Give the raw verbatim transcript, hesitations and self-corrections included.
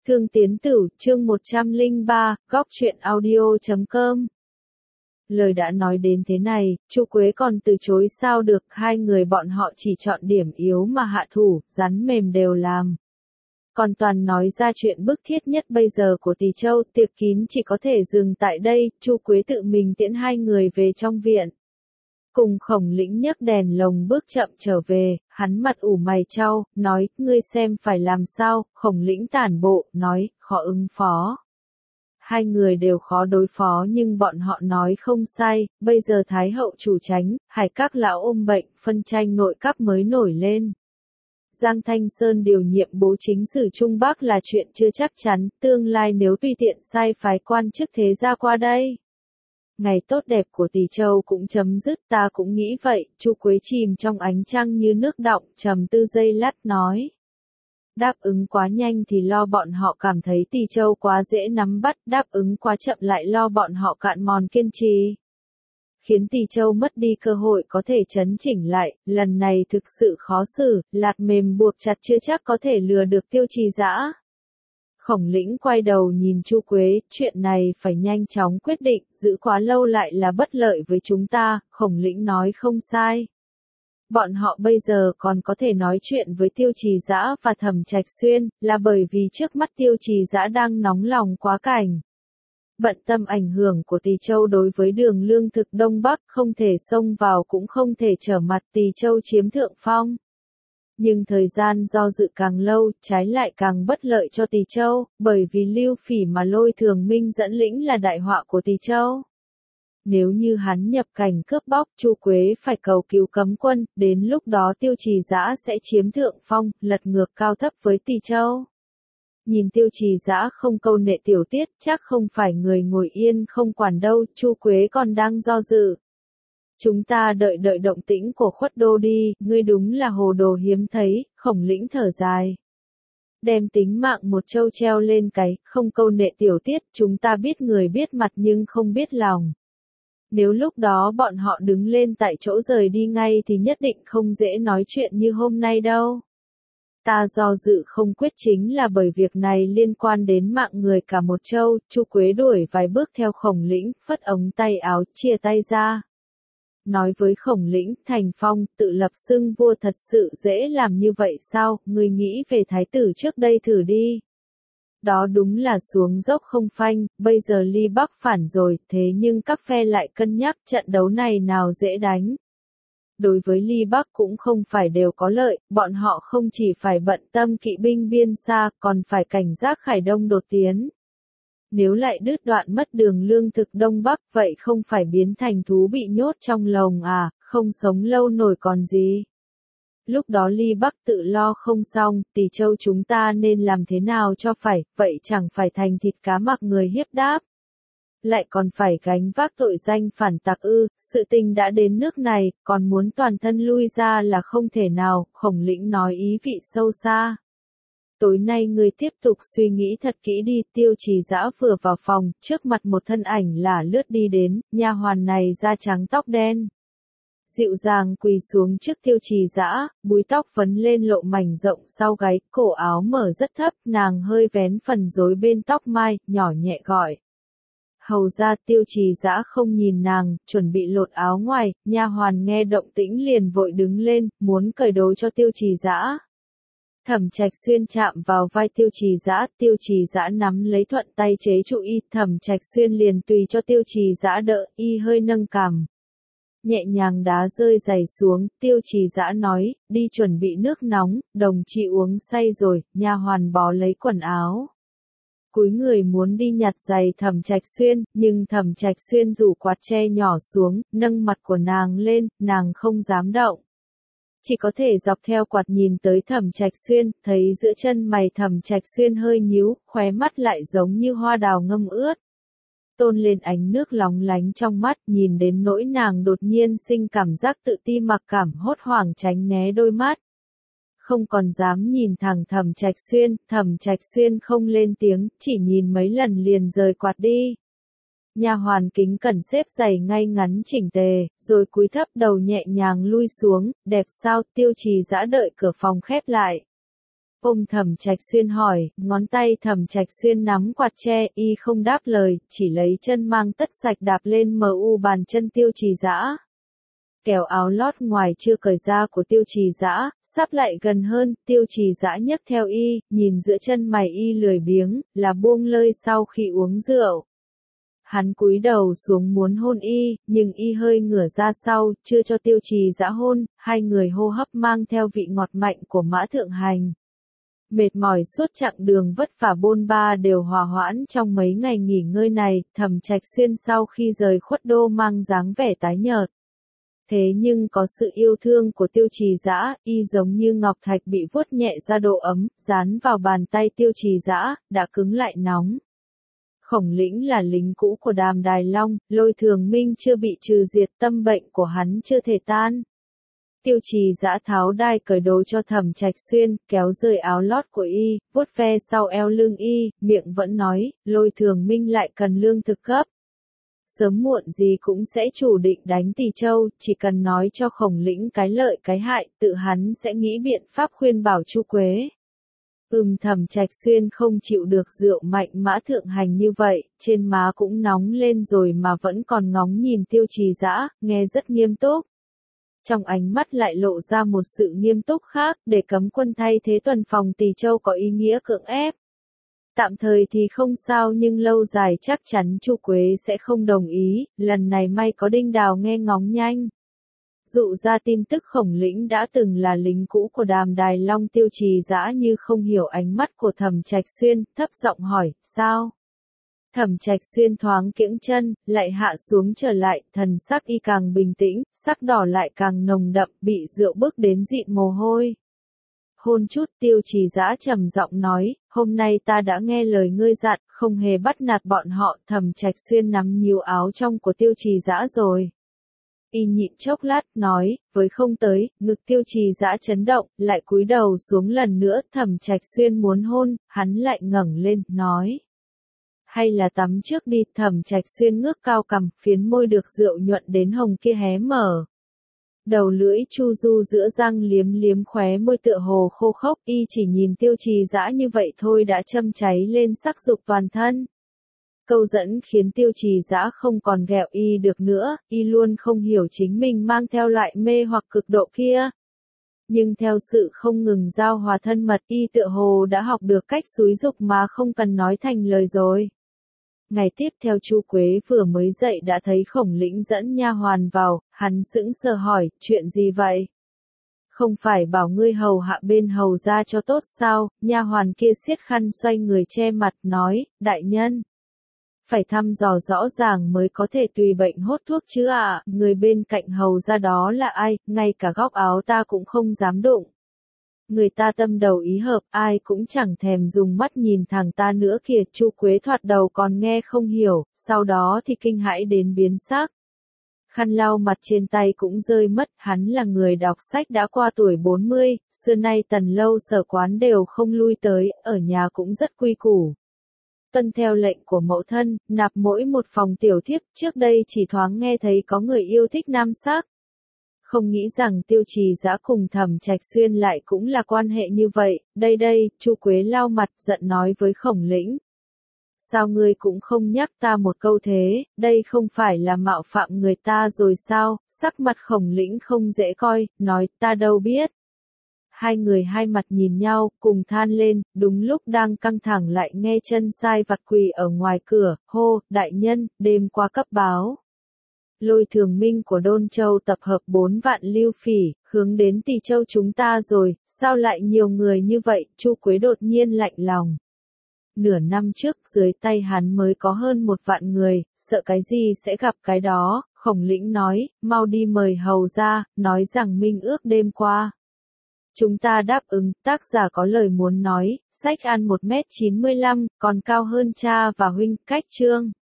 Thương Tiến Tử, chương một trăm lẻ ba, góc truyện audio chấm com. Lời đã nói đến thế này, Chu Quế còn từ chối sao được, hai người bọn họ chỉ chọn điểm yếu mà hạ thủ, rắn mềm đều làm. Còn toàn nói ra chuyện bức thiết nhất bây giờ của Tỳ Châu, tiệc kín chỉ có thể dừng tại đây, Chu Quế tự mình tiễn hai người về trong viện. Cùng Khổng Lĩnh nhấc đèn lồng bước chậm trở về, hắn mặt ủ mày chau, nói, ngươi xem phải làm sao, Khổng Lĩnh tản bộ, nói, khó ứng phó. Hai người đều khó đối phó nhưng bọn họ nói không sai, bây giờ Thái hậu chủ tránh, Hải các lão ôm bệnh, phân tranh nội các mới nổi lên. Giang Thanh Sơn điều nhiệm bố chính sử Trung Bắc là chuyện chưa chắc chắn, tương lai nếu tùy tiện sai phái quan chức thế gia qua đây. Ngày tốt đẹp của Tỳ Châu cũng chấm dứt, ta cũng nghĩ vậy, Chu Quế chìm trong ánh trăng như nước đọng, trầm tư giây lát nói. Đáp ứng quá nhanh thì lo bọn họ cảm thấy Tỳ Châu quá dễ nắm bắt, đáp ứng quá chậm lại lo bọn họ cạn mòn kiên trì. Khiến Tỳ Châu mất đi cơ hội có thể chấn chỉnh lại, lần này thực sự khó xử, lạt mềm buộc chặt chưa chắc có thể lừa được Tiêu Trì Dã. Khổng Lĩnh quay đầu nhìn Chu Quế, chuyện này phải nhanh chóng quyết định, giữ quá lâu lại là bất lợi với chúng ta, Khổng Lĩnh nói không sai. Bọn họ bây giờ còn có thể nói chuyện với Tiêu Trì Dã và Thẩm Trạch Xuyên, là bởi vì trước mắt Tiêu Trì Dã đang nóng lòng quá cảnh. Bận tâm ảnh hưởng của Tỳ Châu đối với đường lương thực Đông Bắc, không thể xông vào cũng không thể trở mặt, Tỳ Châu chiếm thượng phong. Nhưng thời gian do dự càng lâu, trái lại càng bất lợi cho Tỳ Châu, bởi vì Lưu Phỉ mà Lôi Thường Minh dẫn lĩnh là đại họa của Tỳ Châu. Nếu như hắn nhập cảnh cướp bóc, Chu Quế phải cầu cứu cấm quân, đến lúc đó Tiêu Trì Dã sẽ chiếm thượng phong, lật ngược cao thấp với Tỳ Châu. Nhìn Tiêu Trì Dã không câu nệ tiểu tiết, chắc không phải người ngồi yên không quản đâu, Chu Quế còn đang do dự. Chúng ta đợi đợi động tĩnh của Khuất Đô đi, ngươi đúng là hồ đồ hiếm thấy, Khổng Lĩnh thở dài. Đem tính mạng một châu treo lên cái, không câu nệ tiểu tiết, chúng ta biết người biết mặt nhưng không biết lòng. Nếu lúc đó bọn họ đứng lên tại chỗ rời đi ngay thì nhất định không dễ nói chuyện như hôm nay đâu. Ta do dự không quyết chính là bởi việc này liên quan đến mạng người cả một châu, Chu Quế đuổi vài bước theo Khổng Lĩnh, phất ống tay áo, chia tay ra. Nói với Khổng Lĩnh, Thành Phong, tự lập xưng vua thật sự dễ làm như vậy sao, ngươi nghĩ về thái tử trước đây thử đi. Đó đúng là xuống dốc không phanh, bây giờ Ly Bắc phản rồi, thế nhưng các phe lại cân nhắc trận đấu này nào dễ đánh. Đối với Ly Bắc cũng không phải đều có lợi, bọn họ không chỉ phải bận tâm kỵ binh biên xa, còn phải cảnh giác Khải Đông đột tiến. Nếu lại đứt đoạn mất đường lương thực Đông Bắc, vậy không phải biến thành thú bị nhốt trong lồng à, không sống lâu nổi còn gì. Lúc đó Ly Bắc tự lo không xong, Tỳ Châu chúng ta nên làm thế nào cho phải, vậy chẳng phải thành thịt cá mặc người hiếp đáp. Lại còn phải gánh vác tội danh phản tặc ư, sự tình đã đến nước này, còn muốn toàn thân lui ra là không thể nào, Khổng Lĩnh nói ý vị sâu xa. Tối nay người tiếp tục suy nghĩ thật kỹ đi, Tiêu Trì Dã vừa vào phòng, trước mặt một thân ảnh lả lướt đi đến, nha hoàn này da trắng tóc đen. Dịu dàng quỳ xuống trước Tiêu Trì Dã, búi tóc vấn lên lộ mảnh rộng sau gáy, cổ áo mở rất thấp, nàng hơi vén phần rối bên tóc mai, nhỏ nhẹ gọi. Hầu ra Tiêu Trì Dã không nhìn nàng, chuẩn bị lột áo ngoài, nha hoàn nghe động tĩnh liền vội đứng lên, muốn cởi đồ cho Tiêu Trì Dã. Thẩm Trạch Xuyên chạm vào vai Tiêu Trì Dã, Tiêu Trì Dã nắm lấy thuận tay chế trụ y, Thẩm Trạch Xuyên liền tùy cho Tiêu Trì Dã đỡ, y hơi nâng cằm. Nhẹ nhàng đá rơi giày xuống, Tiêu Trì Dã nói, đi chuẩn bị nước nóng, đồng chí uống say rồi, nha hoàn bó lấy quần áo. Cúi người muốn đi nhặt giày Thẩm Trạch Xuyên, nhưng Thẩm Trạch Xuyên rủ quạt che nhỏ xuống, nâng mặt của nàng lên, nàng không dám động. Chỉ có thể dọc theo quạt nhìn tới Thẩm Trạch Xuyên, thấy giữa chân mày Thẩm Trạch Xuyên hơi nhíu, khóe mắt lại giống như hoa đào ngâm ướt. Tôn lên ánh nước lóng lánh trong mắt, nhìn đến nỗi nàng đột nhiên sinh cảm giác tự ti mặc cảm, hốt hoảng tránh né đôi mắt. Không còn dám nhìn thẳng Thẩm Trạch Xuyên, Thẩm Trạch Xuyên không lên tiếng, chỉ nhìn mấy lần liền rời quạt đi. Nha hoàn kính cẩn xếp giày ngay ngắn chỉnh tề, rồi cúi thấp đầu nhẹ nhàng lui xuống, đẹp sao, Tiêu Trì Dã đợi cửa phòng khép lại. ôm Thẩm Trạch Xuyên hỏi, ngón tay Thẩm Trạch Xuyên nắm quạt tre, y không đáp lời, chỉ lấy chân mang tất sạch đạp lên mờ u bàn chân Tiêu Trì Dã. Kéo áo lót ngoài chưa cởi ra của Tiêu Trì Dã, sắp lại gần hơn, Tiêu Trì Dã nhấc theo y, nhìn giữa chân mày y lười biếng, là buông lơi sau khi uống rượu. Hắn cúi đầu xuống muốn hôn y, nhưng y hơi ngửa ra sau, chưa cho Tiêu Trì Dã hôn, hai người hô hấp mang theo vị ngọt mạnh của mã thượng hành. Mệt mỏi suốt chặng đường vất vả bôn ba đều hòa hoãn trong mấy ngày nghỉ ngơi này, Thẩm Trạch Xuyên sau khi rời khuất đô mang dáng vẻ tái nhợt. Thế nhưng có sự yêu thương của Tiêu Trì Dã, y giống như ngọc thạch bị vuốt nhẹ ra độ ấm, dán vào bàn tay Tiêu Trì Dã, đã cứng lại nóng. Khổng Lĩnh là lính cũ của Đàm Đài Long, Lôi Thường Minh chưa bị trừ diệt, tâm bệnh của hắn chưa thể tan. Tiêu Trì Dã tháo đai cởi đồ cho Thẩm Trạch Xuyên, kéo rời áo lót của y, vuốt ve sau eo lưng y, miệng vẫn nói, Lôi Thường Minh lại cần lương thực gấp. Sớm muộn gì cũng sẽ chủ định đánh Tỳ Châu, chỉ cần nói cho Khổng Lĩnh cái lợi cái hại, tự hắn sẽ nghĩ biện pháp khuyên bảo Chu Quế. Ừm Thẩm Trạch Xuyên không chịu được rượu mạnh mã thượng hành như vậy, trên má cũng nóng lên rồi mà vẫn còn ngóng nhìn Tiêu Trì Dã, nghe rất nghiêm túc. Trong ánh mắt lại lộ ra một sự nghiêm túc khác, để cấm quân thay thế tuần phòng Tỳ Châu có ý nghĩa cưỡng ép. Tạm thời thì không sao nhưng lâu dài chắc chắn Chu Quế sẽ không đồng ý, lần này may có Đinh Đào nghe ngóng nhanh. Dụ ra tin tức Khổng Lĩnh đã từng là lính cũ của Đàm Đài Long. Tiêu Trì Dã như không hiểu ánh mắt của Thẩm Trạch Xuyên, thấp giọng hỏi, sao? Thẩm Trạch Xuyên thoáng kiễng chân, lại hạ xuống trở lại, thần sắc y càng bình tĩnh, sắc đỏ lại càng nồng đậm, bị rượu bức đến dịn mồ hôi. Hôn chút, Tiêu Trì Dã trầm giọng nói, hôm nay ta đã nghe lời ngươi dặn, không hề bắt nạt bọn họ. Thẩm Trạch Xuyên nắm nhíu áo trong của Tiêu Trì Dã rồi. Y nhịn chốc lát, nói, với không tới, ngực Tiêu Trì Dã chấn động, lại cúi đầu xuống lần nữa. Thẩm Trạch Xuyên muốn hôn, hắn lại ngẩng lên, nói. Hay là tắm trước đi. Thẩm Trạch Xuyên ngước cao cằm, phiến môi được rượu nhuận đến hồng kia hé mở. Đầu lưỡi chu du giữa răng liếm liếm khóe môi tựa hồ khô khốc, y chỉ nhìn Tiêu Trì Dã như vậy thôi đã châm cháy lên sắc dục toàn thân. Câu dẫn khiến Tiêu Trì Dã không còn ghẹo y được nữa, y luôn không hiểu chính mình mang theo loại mê hoặc cực độ kia. Nhưng theo sự không ngừng giao hòa thân mật, y tựa hồ đã học được cách xúi dục mà không cần nói thành lời rồi. Ngày tiếp theo Chu Quế vừa mới dậy đã thấy Khổng Lĩnh dẫn nha hoàn vào, hắn sững sờ hỏi, chuyện gì vậy? Không phải bảo ngươi hầu hạ bên hầu ra cho tốt sao? Nha hoàn kia siết khăn xoay người che mặt, nói, đại nhân. Phải thăm dò rõ ràng mới có thể tùy bệnh hốt thuốc chứ ạ, à? Người bên cạnh hầu ra đó là ai, ngay cả góc áo ta cũng không dám đụng. Người ta tâm đầu ý hợp, ai cũng chẳng thèm dùng mắt nhìn thẳng ta nữa kìa. Chu Quế thoạt đầu còn nghe không hiểu, sau đó thì kinh hãi đến biến sắc. Khăn lau mặt trên tay cũng rơi mất, hắn là người đọc sách đã qua tuổi bốn mươi, xưa nay Tần lâu sở quán đều không lui tới, ở nhà cũng rất quy củ. Tuân theo lệnh của mẫu thân, nạp mỗi một phòng tiểu thiếp, trước đây chỉ thoáng nghe thấy có người yêu thích nam sắc. Không nghĩ rằng Tiêu Trì Dã cùng Thẩm Trạch Xuyên lại cũng là quan hệ như vậy. Đây đây, Chu Quế lau mặt giận nói với Khổng Lĩnh. Sao ngươi cũng không nhắc ta một câu thế, đây không phải là mạo phạm người ta rồi sao? Sắc mặt Khổng Lĩnh không dễ coi, nói ta đâu biết. Hai người hai mặt nhìn nhau, cùng than lên, đúng lúc đang căng thẳng lại nghe chân sai vặt quỳ ở ngoài cửa, hô, đại nhân, đêm qua cấp báo. Lôi Thường Minh của Đôn Châu tập hợp bốn vạn lưu phỉ, hướng đến Tỳ Châu chúng ta rồi, sao lại nhiều người như vậy? Chu Quế đột nhiên lạnh lòng. Nửa năm trước dưới tay hắn mới có hơn một vạn người, sợ cái gì sẽ gặp cái đó. Khổng Lĩnh nói, mau đi mời hầu ra, nói rằng minh ước đêm qua. Chúng ta đáp ứng, tác giả có lời muốn nói, sách ăn một mét chín mươi lăm, còn cao hơn cha và huynh, cách chương.